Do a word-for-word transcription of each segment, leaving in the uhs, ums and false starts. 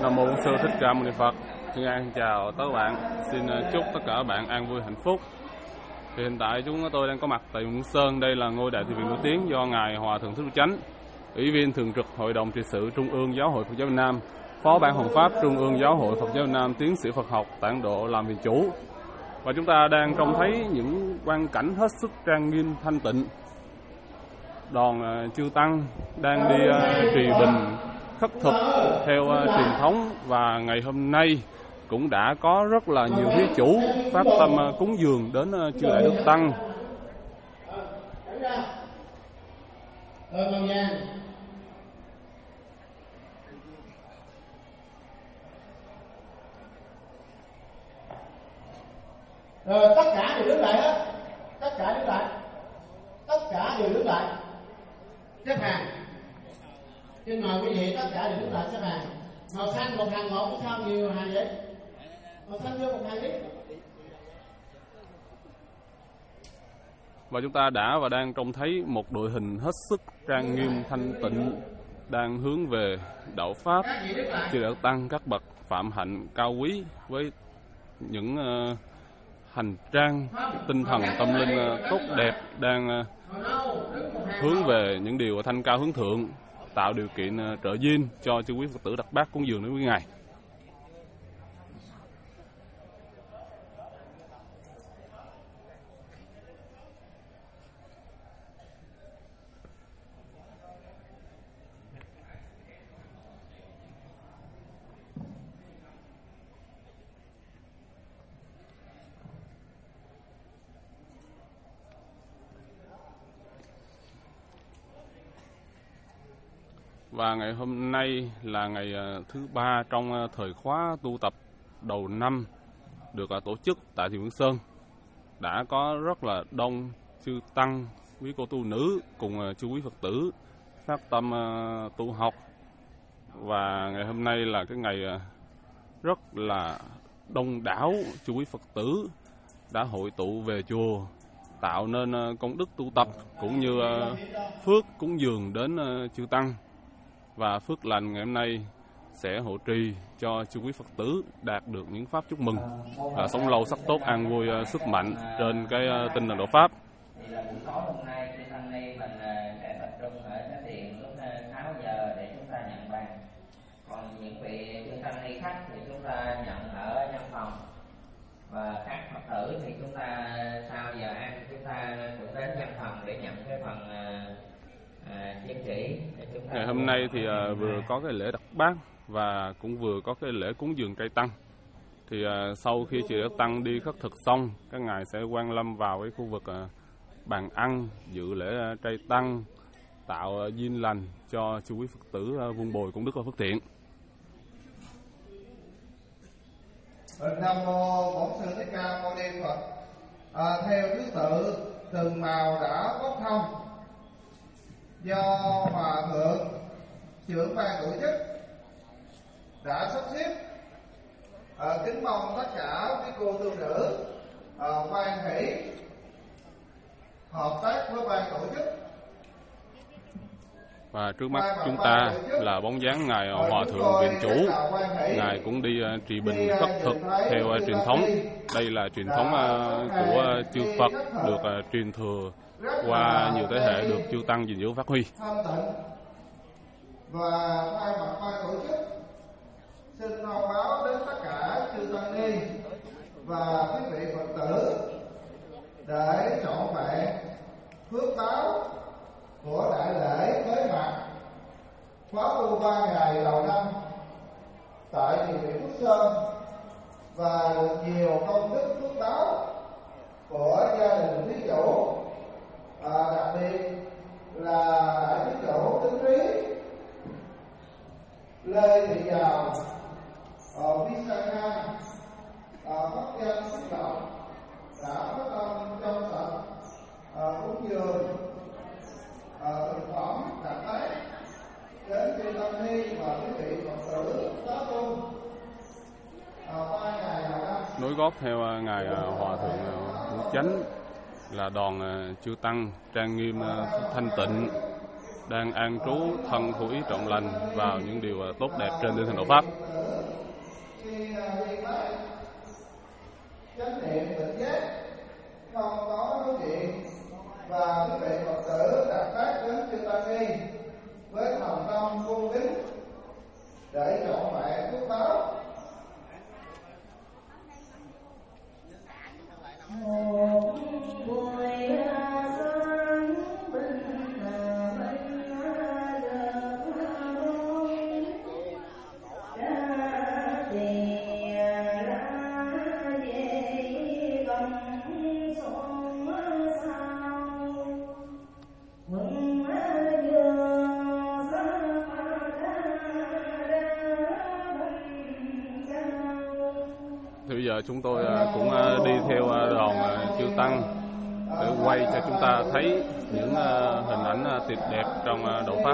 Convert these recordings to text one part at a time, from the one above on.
Nam mô Bổn Sư Thích Ca Mâu Ni Phật. Xin an chào tất cả bạn. Xin chúc tất cả các bạn an vui hạnh phúc. Thì hiện tại chúng tôi đang có mặt tại Mường Sơn. Đây là ngôi đại từ viện nổi tiếng do ngài Hòa thượng Thích Đức Chánh, Ủy viên thường trực Hội đồng trị sự Trung ương Giáo hội Phật giáo Việt Nam, Phó ban Hộ pháp Trung ương Giáo hội Phật giáo Việt Nam, tiến sĩ Phật học tại Ấn Độ làm viện chủ. Và chúng ta đang trông thấy những quang cảnh hết sức trang nghiêm thanh tịnh. Đoàn uh, chư tăng đang đi uh, trì bình khất thực theo uh, truyền thống, và ngày hôm nay cũng đã có rất là nhiều thí chủ phát tâm uh, cúng dường đến uh, chư đại đức tăng. Rồi tất cả đều đứng lại hết, tất cả đứng lại, tất cả đều đứng lại, xếp hàng. Xin mời quý vị tất cả đều đứng lại xếp hàng. Màu xanh một hàng một, sao nhiều hàng vậy? Màu xanh vô một hàng đi. Và chúng ta đã và đang trông thấy một đội hình hết sức trang nghiêm thanh tịnh đang hướng về đạo pháp, chư đại đức tăng các bậc phạm hạnh cao quý với những uh, hành trang tinh thần tâm linh uh, tốt đẹp, đang uh, hướng về những điều thanh cao hướng thượng, tạo điều kiện uh, trợ duyên cho chư quý Phật tử đặt bát cúng dường đến quý ngài. Và ngày hôm nay là ngày thứ ba trong thời khóa tu tập đầu năm được tổ chức tại Thiền Vương Sơn. Đã có rất là đông chư tăng, quý cô tu nữ cùng chư quý Phật tử phát tâm tu học. Và ngày hôm nay là cái ngày rất là đông đảo chư quý Phật tử đã hội tụ về chùa, tạo nên công đức tu tập cũng như phước cúng dường đến chư tăng. Và phước lành ngày hôm nay sẽ hộ trì cho chư quý Phật tử đạt được những pháp chúc mừng, và sống lâu sắc tốt an vui sức mạnh trên cái tinh thần đạo pháp. Thì là buổi tối hôm nay chư tăng ni mình sẽ tập trung ở cái thiền lúc sáu giờ để chúng ta nhận bàn. Còn những vị chư tăng ni khác thì chúng ta nhận ở văn phòng, và các Phật tử thì chúng ta sau giờ ăn chúng ta cũng đến văn phòng để nhận cái phần À, ngày hôm nay thì uh, vừa có cái lễ đặt bát và cũng vừa có cái lễ cúng dường trai tăng. Thì uh, sau khi chư đại tăng đi khất thực xong, các ngài sẽ quan lâm vào cái khu vực uh, bàn ăn dự lễ uh, trai tăng, tạo uh, duyên lành cho chư quý Phật tử uh, vun bồi công đức và phước thiện. Nam mô Bổn Sư Thích Ca Mâu Ni Phật. À, theo thứ tự từng màu đã bốc thông do Hòa thượng trưởng ban tổ chức đã sắp xếp. À, kính mong tất cả quý cô tu nữ à, hoan hỷ hợp tác với ban tổ chức. Và trước mắt chúng ta là bóng dáng ngài Hòa thượng viện chủ. Ngài cũng đi uh, trì bình khất thực theo uh, truyền thống. Đây là truyền thống uh, của chư Phật được uh, truyền thừa qua nhiều thế hệ, được chư tăng gìn giữ phát huy. Và thay mặt ban tổ chức xin thông báo đến tất cả chư tăng ni và quý vị Phật tử để trọn vẹn phước báo của đại lễ bế mạc khóa tu ba ngày đầu năm tại Thiền viện Phước Sơn, và được nhiều công đức phước báo của gia đình thí chủ, à, đặc biệt là đại thí chủ Tính Trí, Lê Thị Giàu, uh, Visakha, Pháp Danh Xúc Động đã phát tâm trong sạch uh, cúng dường uh, thực phẩm đặc tác đến chư tăng ni và quý vị Phật tử giáo tu ba ngày đầu năm. Nối gót theo ngài Hòa thượng Đức Chánh là đoàn chư tăng trang nghiêm thanh tịnh đang an trú thân thủ ý trọn lành vào những điều tốt đẹp trên tinh thần đạo Pháp. Chánh niệm tỉnh giác, không có nói chuyện, và quý vị Phật tử đặt bát đến chư Tăng Ni với lòng tâm cung kính để trọn vẹn phước báo. Một buổi sáng bình bình ra thì ra về vòng sông sao mừng dương sa Thì bây giờ chúng tôi cũng đi theo đoàn chư Tăng để quay cho chúng ta thấy những hình ảnh tuyệt đẹp trong đạo Pháp.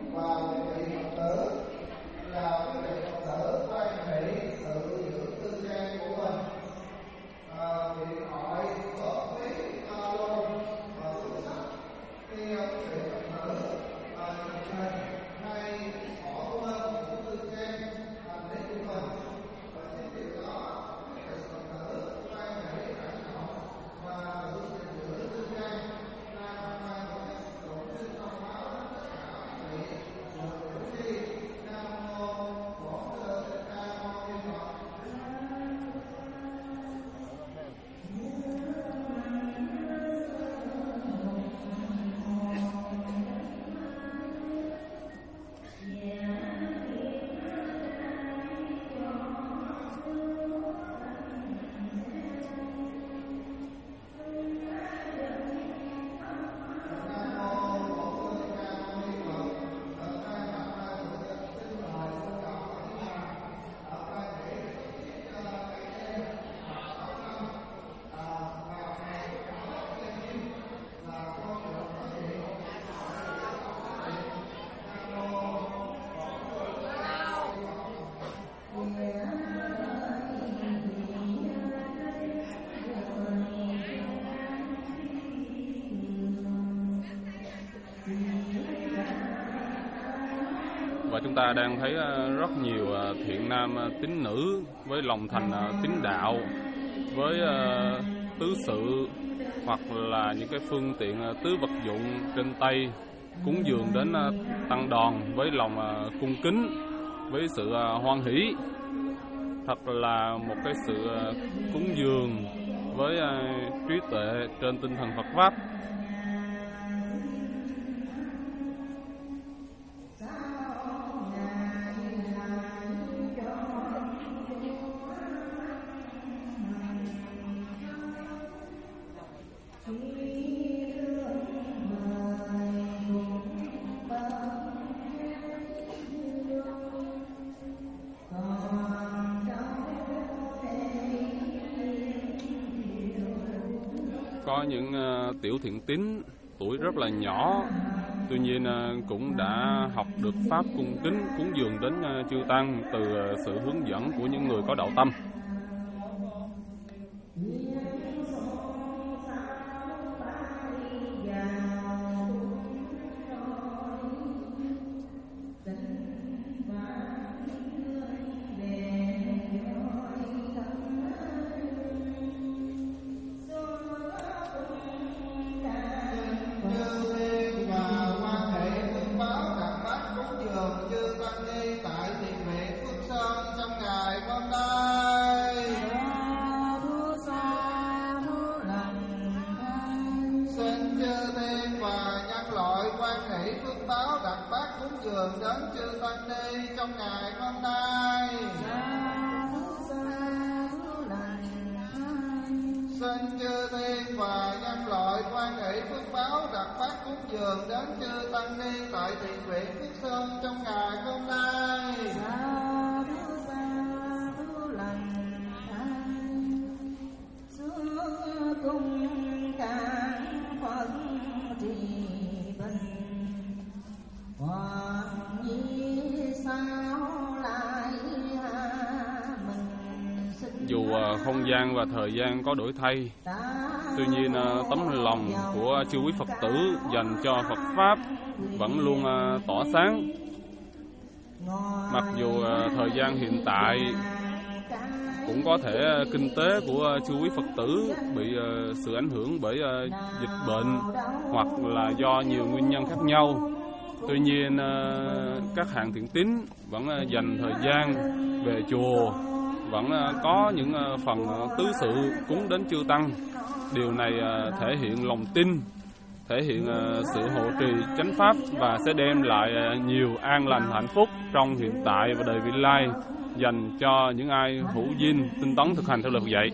Và chúng ta đang thấy rất nhiều thiện nam tín nữ với lòng thành tín đạo, với tứ sự hoặc là những cái phương tiện tứ vật dụng trên tay cúng dường đến tăng đoàn với lòng cung kính, với sự hoan hỷ. Thật là một cái sự cúng dường với trí tuệ trên tinh thần Phật Pháp. Có những uh, tiểu thiện tín tuổi rất là nhỏ, tuy nhiên uh, cũng đã học được pháp cung kính cúng dường đến uh, chư Tăng từ uh, sự hướng dẫn của những người có đạo tâm. Đến chư Tăng Ni trong ngày hôm nay, xin chư thiên và nhân loại quan hệ phước báo đặt phát cúng dường đến chư Tăng Ni tại thiền viện Phước Sơn trong ngày hôm nay. Dù không gian và thời gian có đổi thay, Tuy nhiên tấm lòng của chư quý Phật tử dành cho Phật Pháp vẫn luôn tỏa sáng. Mặc dù thời gian hiện tại cũng có thể kinh tế của chư quý Phật tử bị sự ảnh hưởng bởi dịch bệnh hoặc là do nhiều nguyên nhân khác nhau. Tuy nhiên các hạng thiện tín vẫn dành thời gian về chùa, vẫn có những phần tứ sự cúng đến chư tăng. Điều này thể hiện lòng tin, thể hiện sự hộ trì chánh pháp và sẽ đem lại nhiều an lành hạnh phúc trong hiện tại và đời vị lai dành cho những ai hữu duyên tinh tấn thực hành theo lời Phật dạy.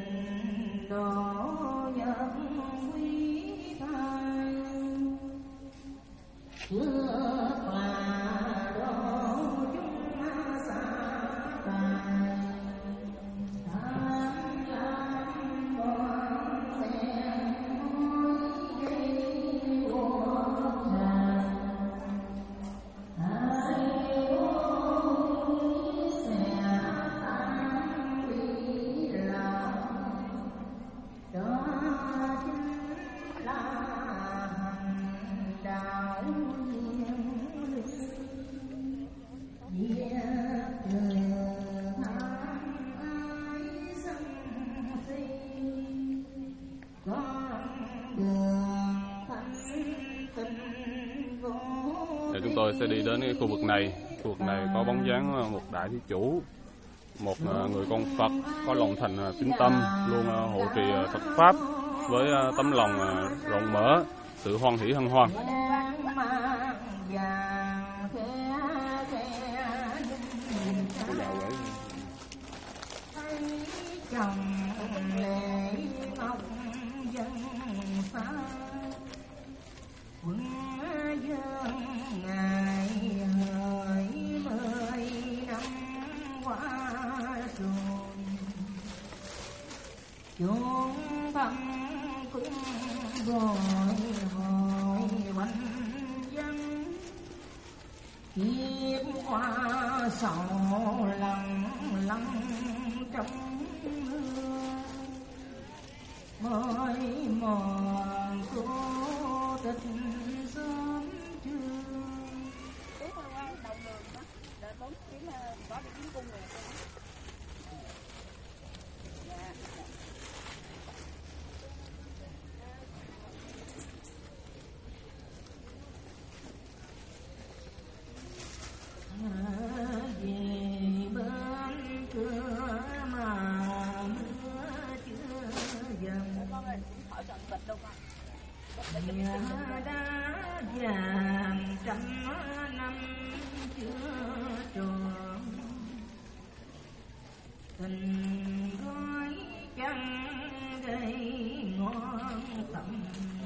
Chúng tôi sẽ đi đến cái khu vực này. Khu vực này có bóng dáng một đại thí chủ, một người con Phật có lòng thành tín tâm, luôn hộ trì Phật Pháp với tấm lòng rộng mở, sự hoan hỷ hân hoan. chúng tâm cũng gọi hỏi quanh dân kiếp qua sầu lặng lặng trong mưa mới mòn cố tịch sớm trưa. Tiếp qua đầu đường đó, đợi bốn chuyến có đi chuyến cung rồi. Nhà đã vàng trăm năm chưa tròn, tình gói chẳng gây ngon tầm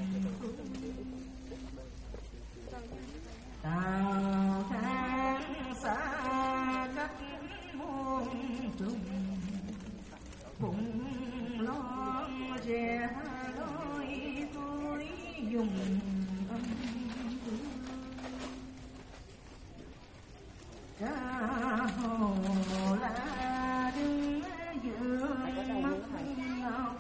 tào tháng xa cách muôn trùng bụng lo rẻ lối tôi dùng âm ca hồ la đứng giữa mắt ngọc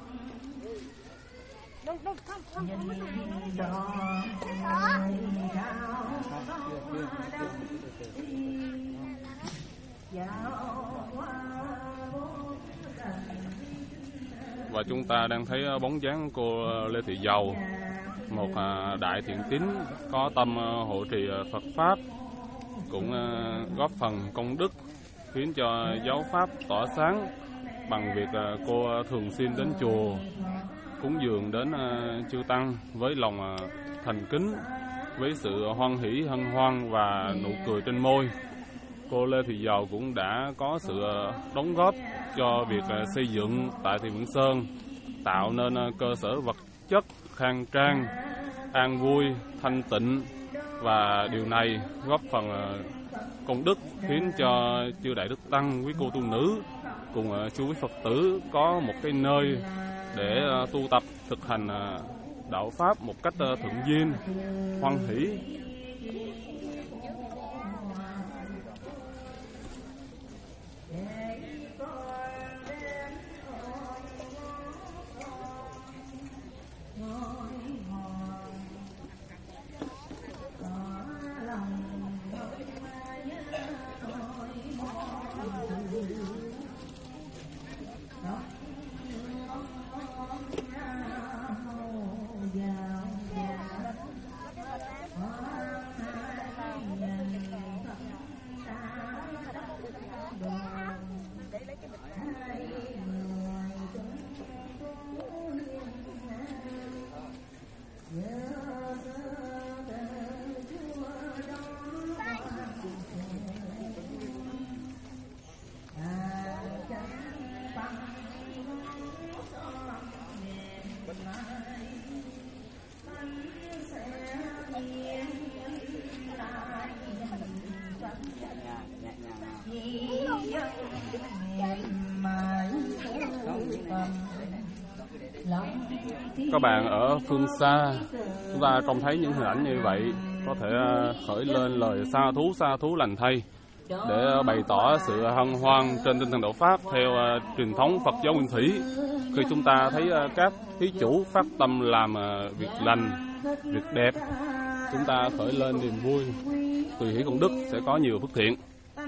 nhìn đỏ người rao đông dạo qua bốn cảnh. Và chúng ta đang thấy bóng dáng cô Lê Thị Dầu, một đại thiện tín có tâm hộ trì Phật Pháp, cũng góp phần công đức khiến cho giáo Pháp tỏa sáng bằng việc cô thường xuyên đến chùa cúng dường đến chư tăng với lòng thành kính, với sự hoan hỷ hân hoan và nụ cười trên môi. Cô Lê Thị Dầu cũng đã có sự đóng góp cho việc xây dựng tại Thiền Viện Sơn, tạo nên cơ sở vật chất khang trang, an vui, thanh tịnh, và điều này góp phần công đức khiến cho chư đại đức tăng, quý cô tu nữ cùng chư quý Phật tử có một cái nơi để tu tập thực hành đạo pháp một cách thuận duyên, hoan hỷ. Các bạn ở phương xa, chúng ta trông thấy những hình ảnh như vậy, có thể khởi lên lời sa thú sa thú lành thay để bày tỏ sự hân hoan trên tinh thần đạo Pháp theo uh, truyền thống Phật giáo Nguyên Thủy. Khi chúng ta thấy uh, các thí chủ phát tâm làm uh, việc lành, việc đẹp, chúng ta khởi lên niềm vui, tùy hỷ công đức sẽ có nhiều phước thiện.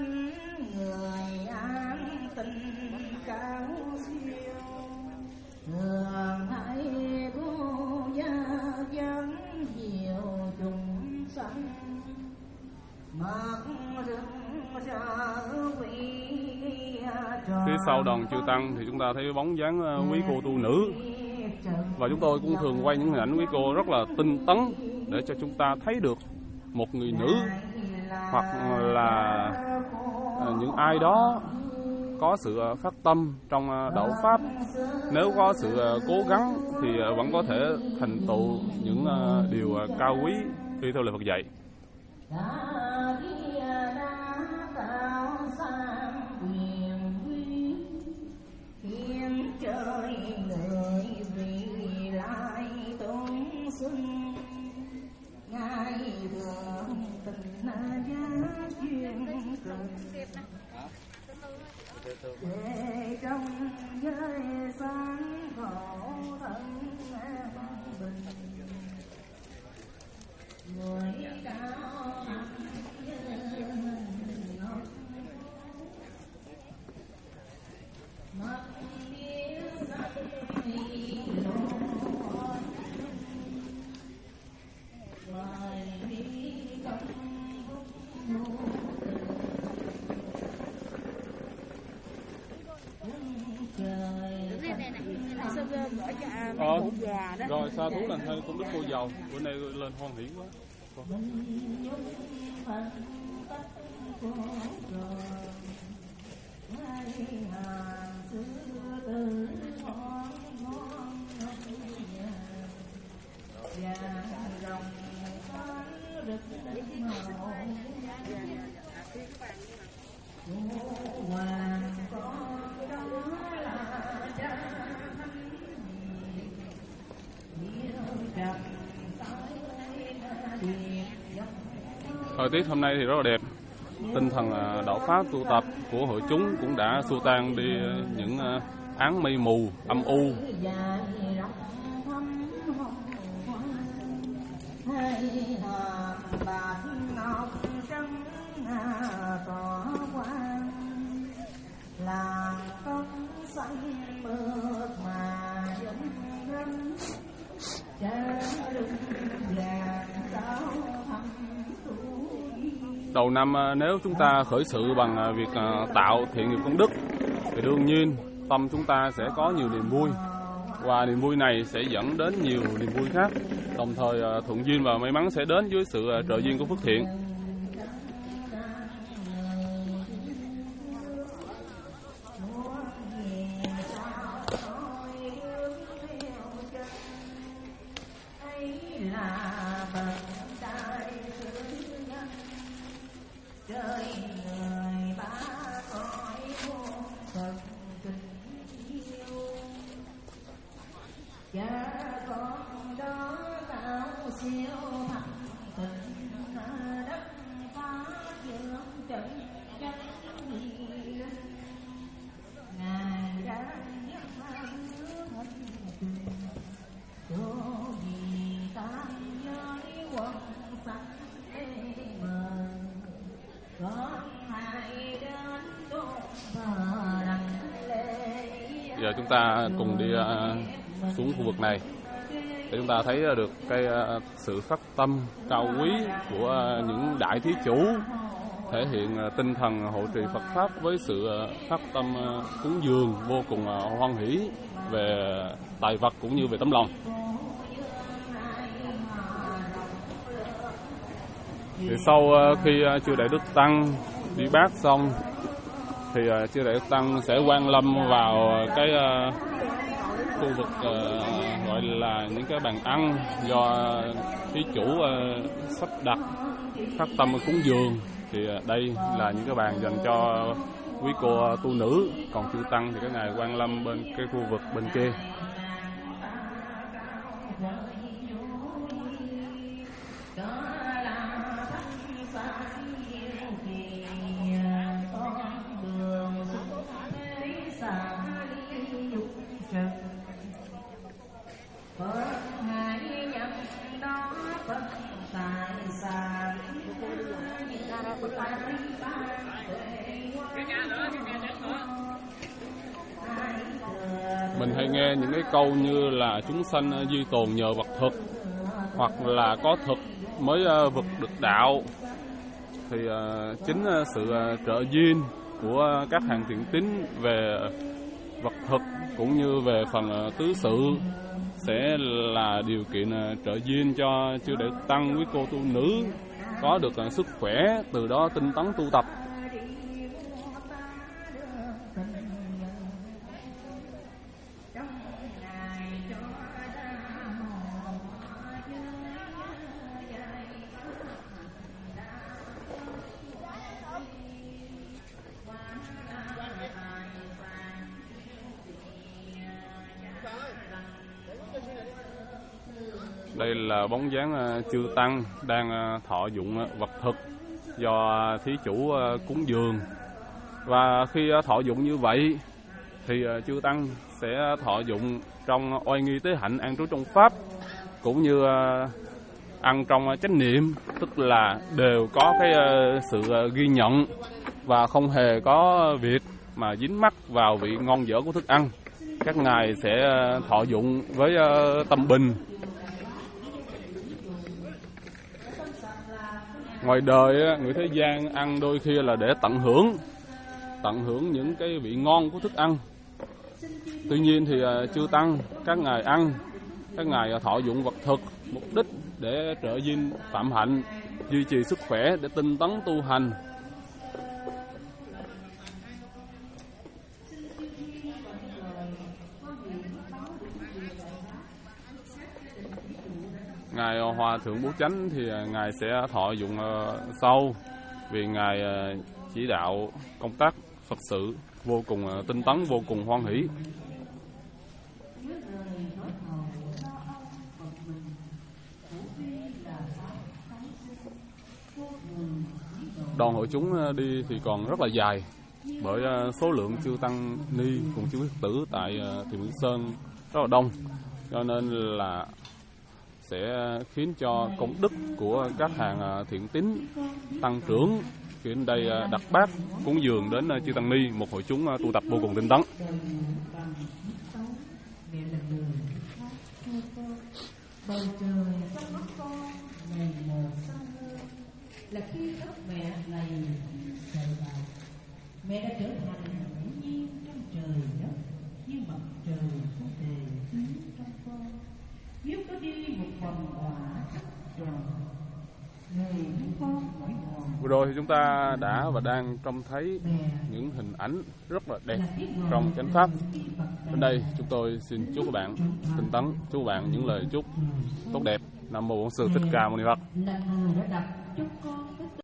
Phía sau đoàn chư tăng thì chúng ta thấy bóng dáng quý cô tu nữ, và chúng tôi cũng thường quay những hình ảnh quý cô rất là tinh tấn để cho chúng ta thấy được một người nữ hoặc là những ai đó có sự phát tâm trong đạo Pháp, nếu có sự cố gắng thì vẫn có thể thành tựu những điều cao quý đi theo lời Phật dạy. Để trong giới sáng khổ thân bình, người cao hạnh mắt biết sắc thì lộn loài đi công Ờ, rồi sa thú lành thay cũng đức cô giàu, bữa nay lên hoan hỷ quá. Thời tiết hôm nay thì rất là đẹp, tinh thần đạo Pháp tu tập của hội chúng cũng đã xua tan đi những áng mây mù, âm u. Đầu năm nếu chúng ta khởi sự bằng việc tạo thiện nghiệp công đức thì đương nhiên tâm chúng ta sẽ có nhiều niềm vui, và niềm vui này sẽ dẫn đến nhiều niềm vui khác, đồng thời thuận duyên và may mắn sẽ đến với sự trợ duyên của phước thiện. Giờ chúng ta cùng đi uh, xuống khu vực này để chúng ta thấy được cái uh, sự phát tâm cao quý của uh, những đại thí chủ, thể hiện uh, tinh thần hộ trì Phật Pháp với sự uh, phát tâm uh, cúng dường vô cùng uh, hoan hỷ về tài vật cũng như về tấm lòng. Thì sau uh, khi uh, chư Đại Đức Tăng đi bát xong thì uh, chư Đại Đức Tăng sẽ quan lâm vào uh, cái uh, khu vực uh, gọi là những cái bàn ăn do thí chủ uh, sắp đặt phát tâm cúng dường. Thì uh, đây là những cái bàn dành cho quý cô tu nữ, còn chư tăng thì các ngài quan lâm bên cái khu vực bên kia. Mình hay nghe những cái câu như là chúng sanh duy tồn nhờ vật thực, hoặc là có thực mới vực được đạo. Thì chính sự trợ duyên của các hàng thiện tín về vật thực cũng như về phần tứ sự sẽ là điều kiện trợ duyên cho chư đệ tăng, quý cô tu nữ có được sức khỏe, từ đó tinh tấn tu tập. Đây là bóng dáng chư tăng đang thọ dụng vật thực do thí chủ cúng dường. Và khi thọ dụng như vậy thì chư tăng sẽ thọ dụng trong oai nghi tế hạnh, an trú trong pháp, cũng như ăn trong chánh niệm, tức là đều có cái sự ghi nhận và không hề có việc mà dính mắc vào vị ngon dở của thức ăn. Các ngài sẽ thọ dụng với tâm bình. Ngoài đời, người thế gian ăn đôi khi là để tận hưởng, tận hưởng những cái vị ngon của thức ăn. Tuy nhiên thì chư tăng, các ngài ăn, các ngài thọ dụng vật thực, mục đích để trợ duyên phạm hạnh, duy trì sức khỏe để tinh tấn tu hành. Ngài Hòa Thượng Bố Chánh thì ngài sẽ thọ dụng sâu, vì ngài chỉ đạo công tác Phật sự vô cùng tinh tấn, vô cùng hoan hỷ. Đoàn hội chúng đi thì còn rất là dài, bởi số lượng chư tăng ni cùng chư Phật tử tại Thiền Viện Sơn rất là đông, cho nên là sẽ khiến cho công đức của các hàng thiện tín tăng trưởng, khiến đây đặt bát cúng dường đến chư tăng ni, một hội chúng tu tập vô cùng tinh tấn. Bầu trời trong mắt con ngày một xanh hơn, là khi đất mẹ này trời vào, mẹ đã trở thành tự nhiên trong trời đất, như mặt trời không thể chiếu trong con. Nếu có đi một vòng quả sắc tròn, người chúng con khỏi hồn. Vừa rồi thì chúng ta đã và đang trông thấy những hình ảnh rất là đẹp trong chánh pháp. Đến đây chúng tôi xin chúc các bạn tinh tấn, chúc các bạn những lời chúc tốt đẹp. Nam mô Bổn Sư Thích Ca Mâu Ni Phật.